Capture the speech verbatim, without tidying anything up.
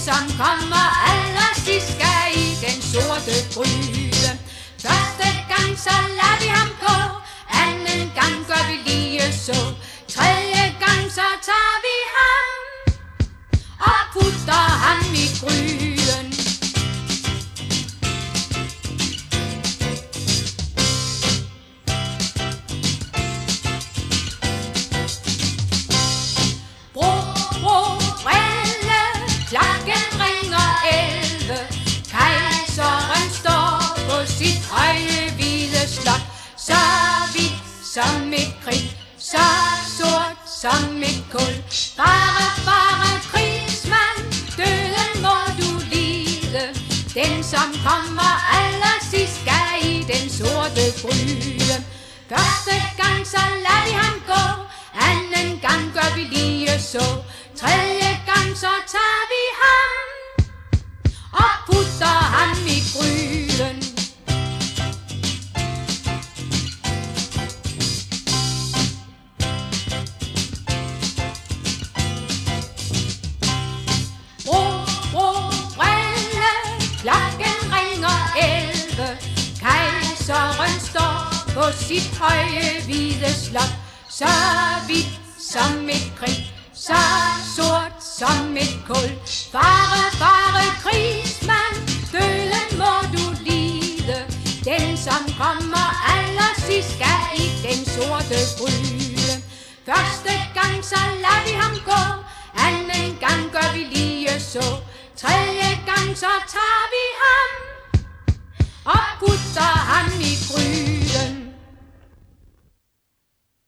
som kommer allersidst skal i den sorte gryde. Første gang så lader vi ham gå, anden gang gør vi lige så, tredje gang så tager vi ham og putter ham i gryden. Bro, bro, brille, klokken ringer elleve. Kejseren står på sit høje hvide slot, så hvidt som et kridt, så sort som et kul. Bare, bare krigsmand, døden må du lide. Den som kommer allersidst skal i den sorte gryde. Første gang så lader vi ham gå, anden gang gør vi lige så, tredje gang så tager vi ham og putter ham i gryden. Bro, bro, brille, klokken ringer elleve. Kejseren står på sit høje hvide slot, så hvidt som et kridt, så sort som et kul. Bare, bare krigsmand, døden må du lide. Den som kommer allersidst skal i den sorte gryde. Første gang så